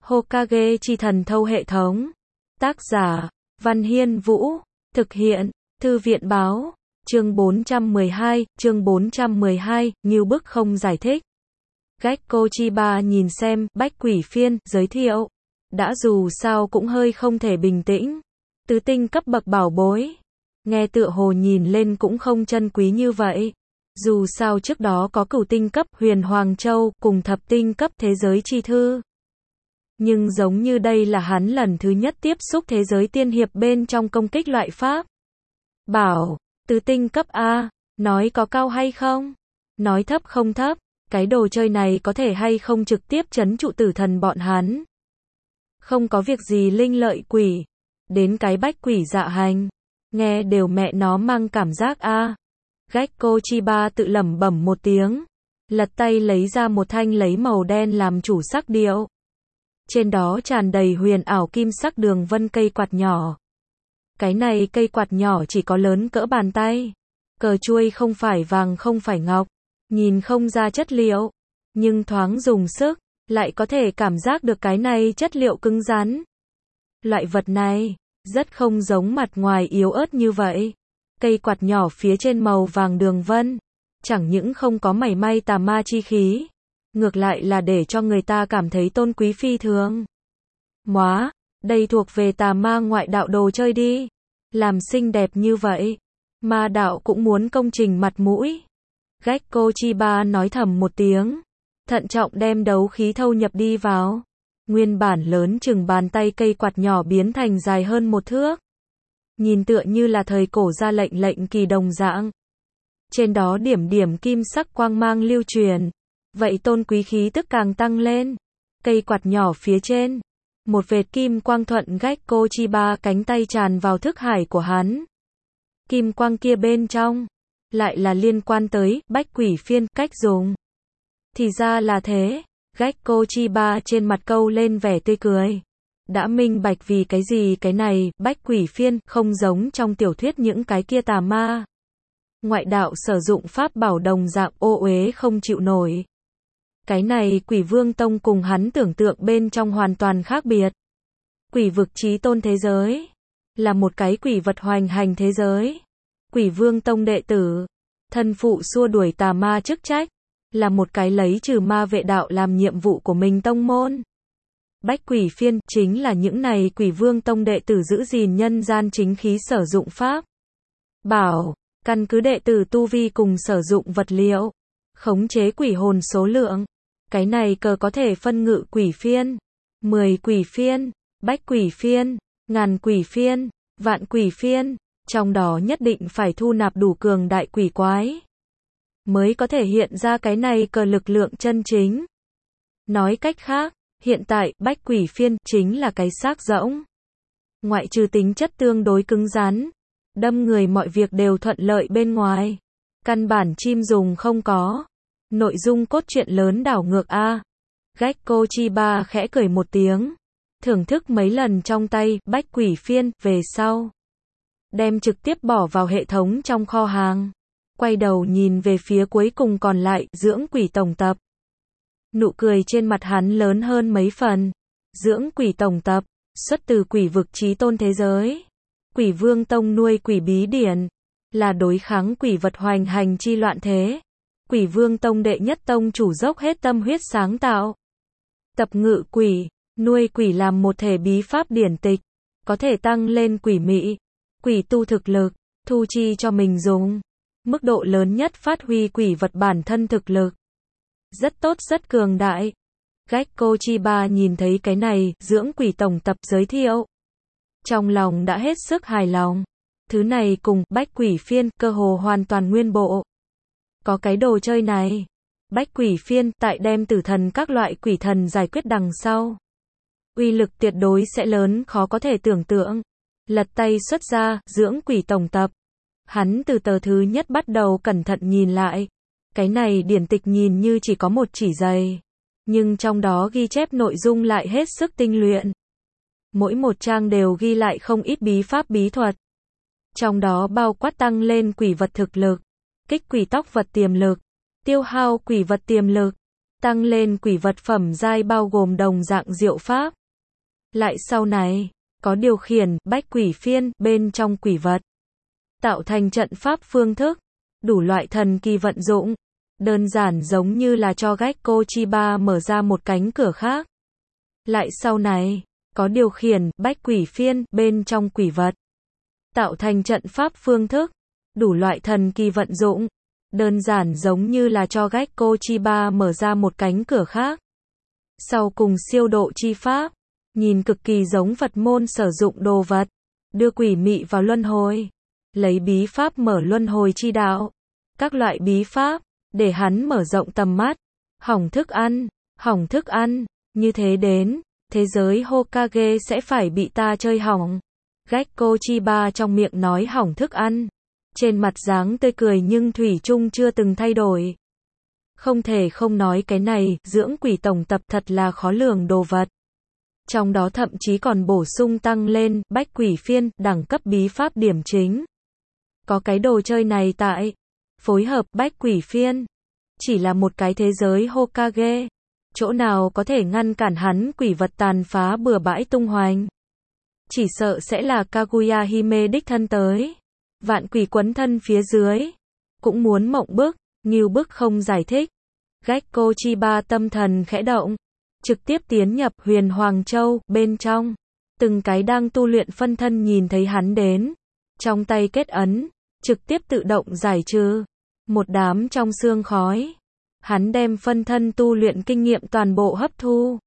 Hokage chi thần thâu hệ thống. Tác giả, Văn Hiên Vũ. Thực hiện, Thư viện báo. Chương 412, Ngưu bức không giải thích. Gekko Chiba nhìn xem, Bách Quỷ Phiên, giới thiệu. Đã dù sao cũng hơi không thể bình tĩnh. Tứ tinh cấp bậc bảo bối. Nghe tựa hồ nhìn lên cũng không chân quý như vậy. Dù sao trước đó có cửu tinh cấp Huyền Hoàng Châu cùng thập tinh cấp Thế giới chi thư. Nhưng giống như đây là hắn lần thứ nhất tiếp xúc thế giới tiên hiệp bên trong công kích loại pháp. Bảo, tứ tinh cấp A, nói có cao hay không? Nói thấp không thấp, cái đồ chơi này có thể hay không trực tiếp trấn trụ tử thần bọn hắn. Không có việc gì linh lợi quỷ, đến cái bách quỷ dạ hành, nghe đều mẹ nó mang cảm giác A. Gekko Chiba tự lẩm bẩm một tiếng, lật tay lấy ra một thanh lấy màu đen làm chủ sắc điệu. Trên đó tràn đầy huyền ảo kim sắc đường vân cây quạt nhỏ. Cái này cây quạt nhỏ chỉ có lớn cỡ bàn tay. Cờ chuôi không phải vàng không phải ngọc, nhìn không ra chất liệu, nhưng thoáng dùng sức, lại có thể cảm giác được cái này chất liệu cứng rắn. Loại vật này, rất không giống mặt ngoài yếu ớt như vậy. Cây quạt nhỏ phía trên màu vàng đường vân, chẳng những không có mảy may tà ma chi khí, ngược lại là để cho người ta cảm thấy tôn quý phi thường. Móa, đây thuộc về tà ma ngoại đạo đồ chơi đi. Làm xinh đẹp như vậy, ma đạo cũng muốn công trình mặt mũi. Gekko Chiba nói thầm một tiếng, thận trọng đem đấu khí thâu nhập đi vào. Nguyên bản lớn chừng bàn tay cây quạt nhỏ biến thành dài hơn một thước. Nhìn tựa như là thời cổ ra lệnh kỳ đồng dạng. Trên đó điểm điểm kim sắc quang mang lưu truyền. Vậy tôn quý khí tức càng tăng lên. Cây quạt nhỏ phía trên, một vệt kim quang thuận Gekko Chiba cánh tay tràn vào thức hải của hắn. Kim quang kia bên trong, lại là liên quan tới Bách Quỷ Phiên cách dùng. Thì ra là thế, Gekko Chiba trên mặt câu lên vẻ tươi cười. Đã minh bạch vì cái gì cái này, Bách Quỷ Phiên, không giống trong tiểu thuyết những cái kia tà ma. Ngoại đạo sử dụng pháp bảo đồng dạng ô uế không chịu nổi. Cái này Quỷ Vương Tông cùng hắn tưởng tượng bên trong hoàn toàn khác biệt. Quỷ vực chí tôn thế giới, là một cái quỷ vật hoành hành thế giới. Quỷ Vương Tông đệ tử, thân phụ xua đuổi tà ma chức trách, là một cái lấy trừ ma vệ đạo làm nhiệm vụ của mình tông môn. Bách Quỷ Phiên, chính là những này Quỷ Vương Tông đệ tử giữ gìn nhân gian chính khí sử dụng pháp. Bảo, căn cứ đệ tử tu vi cùng sử dụng vật liệu, khống chế quỷ hồn số lượng. Cái này cờ có thể phân ngự quỷ phiên, 10 quỷ phiên, bách quỷ phiên, ngàn quỷ phiên, vạn quỷ phiên, trong đó nhất định phải thu nạp đủ cường đại quỷ quái, mới có thể hiện ra cái này cờ lực lượng chân chính. Nói cách khác, hiện tại, bách quỷ phiên, chính là cái xác rỗng. Ngoại trừ tính chất tương đối cứng rắn, đâm người mọi việc đều thuận lợi bên ngoài. Căn bản chim dùng không có. Nội dung cốt truyện lớn đảo ngược A. Gekko Chiba khẽ cười một tiếng, thưởng thức mấy lần trong tay Bách Quỷ Phiên, về sau đem trực tiếp bỏ vào hệ thống trong kho hàng. Quay đầu nhìn về phía cuối cùng còn lại, dưỡng quỷ tổng tập. Nụ cười trên mặt hắn lớn hơn mấy phần. Dưỡng quỷ tổng tập, xuất từ quỷ vực chí tôn thế giới. Quỷ Vương Tông nuôi quỷ bí điển, là đối kháng quỷ vật hoành hành chi loạn thế. Quỷ Vương Tông đệ nhất tông chủ dốc hết tâm huyết sáng tạo. Tập ngự quỷ, nuôi quỷ làm một thể bí pháp điển tịch, có thể tăng lên quỷ mị, quỷ tu thực lực, thu chi cho mình dùng. Mức độ lớn nhất phát huy quỷ vật bản thân thực lực. Rất tốt rất cường đại. Gekko Chiba nhìn thấy cái này, dưỡng quỷ tổng tập giới thiệu. Trong lòng đã hết sức hài lòng. Thứ này cùng Bách Quỷ Phiên cơ hồ hoàn toàn nguyên bộ. Có cái đồ chơi này, Bách Quỷ Phiên tại đem tử thần các loại quỷ thần giải quyết đằng sau, uy lực tuyệt đối sẽ lớn khó có thể tưởng tượng. Lật tay xuất ra, dưỡng quỷ tổng tập. Hắn từ tờ thứ nhất bắt đầu cẩn thận nhìn lại. Cái này điển tịch nhìn như chỉ có một chỉ dày, nhưng trong đó ghi chép nội dung lại hết sức tinh luyện. Mỗi một trang đều ghi lại không ít bí pháp bí thuật. Trong đó bao quát tăng lên quỷ vật thực lực, kích quỷ tóc vật tiềm lực, tiêu hao quỷ vật tiềm lực, tăng lên quỷ vật phẩm giai bao gồm đồng dạng diệu pháp. Lại sau này, có điều khiển, bách quỷ phiên, bên trong quỷ vật. Tạo thành trận pháp phương thức, đủ loại thần kỳ vận dụng. Đơn giản giống như là cho Gekko Chiba mở ra một cánh cửa khác. Lại sau này, có điều khiển, bách quỷ phiên, bên trong quỷ vật. Tạo thành trận pháp phương thức, đủ loại thần kỳ vận dụng. Đơn giản giống như là cho Gekko Chiba mở ra một cánh cửa khác. Sau cùng siêu độ chi pháp, nhìn cực kỳ giống Phật môn sử dụng đồ vật, đưa quỷ mị vào luân hồi, lấy bí pháp mở luân hồi chi đạo, các loại bí pháp, để hắn mở rộng tầm mắt, hỏng thức ăn, như thế đến, thế giới Hokage sẽ phải bị ta chơi hỏng. Gekko Chiba trong miệng nói hỏng thức ăn, trên mặt dáng tươi cười nhưng thủy chung chưa từng thay đổi. Không thể không nói cái này, dưỡng quỷ tổng tập thật là khó lường đồ vật. Trong đó thậm chí còn bổ sung tăng lên, bách quỷ phiên, đẳng cấp bí pháp điểm chính. Có cái đồ chơi này tại, phối hợp, bách quỷ phiên. Chỉ là một cái thế giới Hokage. Chỗ nào có thể ngăn cản hắn quỷ vật tàn phá bừa bãi tung hoành. Chỉ sợ sẽ là Kaguya Hime đích thân tới. Vạn quỷ quấn thân phía dưới. Cũng muốn mộng bức, ngưu bức không giải thích. Gekko Chiba tâm thần khẽ động. Trực tiếp tiến nhập Huyền Hoàng Châu, bên trong. Từng cái đang tu luyện phân thân nhìn thấy hắn đến. Trong tay kết ấn, trực tiếp tự động giải trừ. Một đám trong sương khói. Hắn đem phân thân tu luyện kinh nghiệm toàn bộ hấp thu.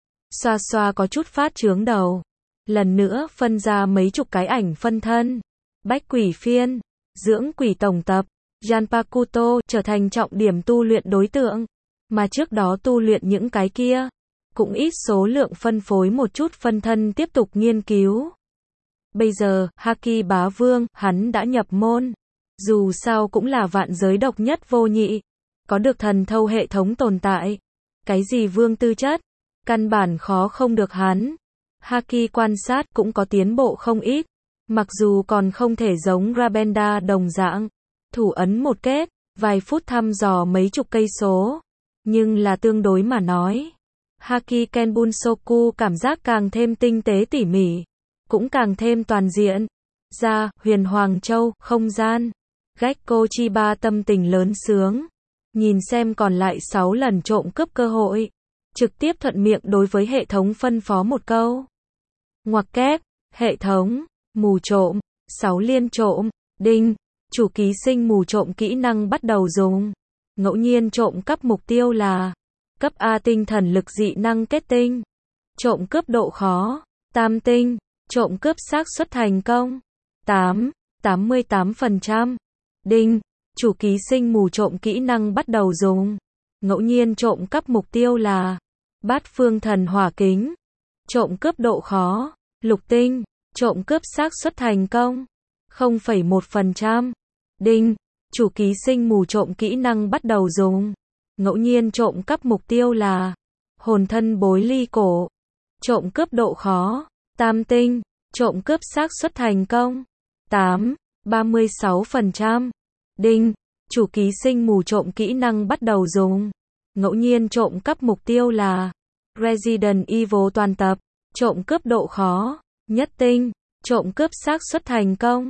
Xoa xoa có chút phát chướng đầu. Lần nữa phân ra mấy chục cái ảnh phân thân. Bách quỷ phiên, dưỡng quỷ tổng tập, Janpakuto trở thành trọng điểm tu luyện đối tượng. Mà trước đó tu luyện những cái kia, cũng ít số lượng phân phối một chút phân thân tiếp tục nghiên cứu. Bây giờ, Haki bá vương, hắn đã nhập môn. Dù sao cũng là vạn giới độc nhất vô nhị. Có được thần thâu hệ thống tồn tại. Cái gì vương tư chất, căn bản khó không được hắn. Haki quan sát cũng có tiến bộ không ít. Mặc dù còn không thể giống Rabenda đồng dạng. Thủ ấn một kết, vài phút thăm dò mấy chục cây số. Nhưng là tương đối mà nói. Haki Kenbunsoku cảm giác càng thêm tinh tế tỉ mỉ. Cũng càng thêm toàn diện. Ra, Huyền Hoàng Châu, không gian. Gekko Chiba tâm tình lớn sướng. Nhìn xem còn lại 6 lần trộm cướp cơ hội. Trực tiếp thuận miệng đối với hệ thống phân phó một câu. Ngoặc kép, hệ thống, mù trộm, 6 liên trộm, đinh, chủ ký sinh mù trộm kỹ năng bắt đầu dùng. Ngẫu nhiên trộm cắp mục tiêu là cấp A tinh thần lực dị năng kết tinh. Trộm cướp độ khó, tam tinh, trộm cướp xác suất thành công, 88%. Đinh, chủ ký sinh mù trộm kỹ năng bắt đầu dùng. Ngẫu nhiên trộm cắp mục tiêu là bát phương thần hỏa kính. Trộm cướp độ khó, lục tinh, trộm cướp xác suất thành công, 0,1%. Đinh, chủ ký sinh mù trộm kỹ năng bắt đầu dùng. Ngẫu nhiên trộm cắp mục tiêu là hồn thân bối ly cổ. Trộm cướp độ khó, tam tinh, trộm cướp xác suất thành công, 36%. Đinh, chủ ký sinh mù trộm kỹ năng bắt đầu dùng. Ngẫu nhiên trộm cắp mục tiêu là Resident Evil toàn tập. Trộm cướp độ khó, nhất tinh, trộm cướp xác suất thành công,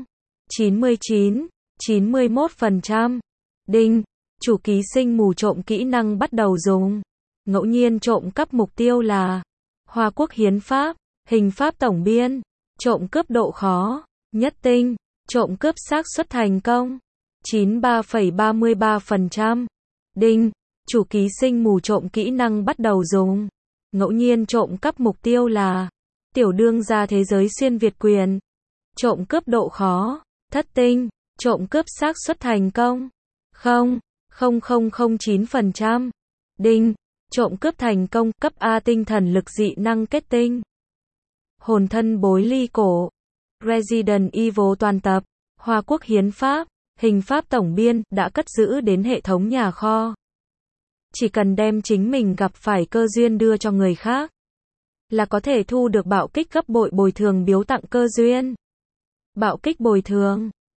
91%. Đinh, chủ ký sinh mù trộm kỹ năng bắt đầu dùng. Ngẫu nhiên trộm cắp mục tiêu là Hoa Quốc Hiến Pháp, hình pháp tổng biên. Trộm cướp độ khó, nhất tinh, trộm cướp xác suất thành công, 93,33%. Đinh, chủ ký sinh mù trộm kỹ năng bắt đầu dùng. Ngẫu nhiên trộm cắp mục tiêu là tiểu đương gia thế giới xuyên Việt quyền. Trộm cướp độ khó, thất tinh, trộm cướp xác suất thành công, 0,0009%. Đinh, trộm cướp thành công, cấp A tinh thần lực dị năng kết tinh. Hồn thân bối ly cổ. Resident Evil toàn tập, Hoa Quốc Hiến Pháp, hình pháp tổng biên, đã cất giữ đến hệ thống nhà kho. Chỉ cần đem chính mình gặp phải cơ duyên đưa cho người khác, là có thể thu được bạo kích gấp bội bồi thường biếu tặng cơ duyên. Bạo kích bồi thường,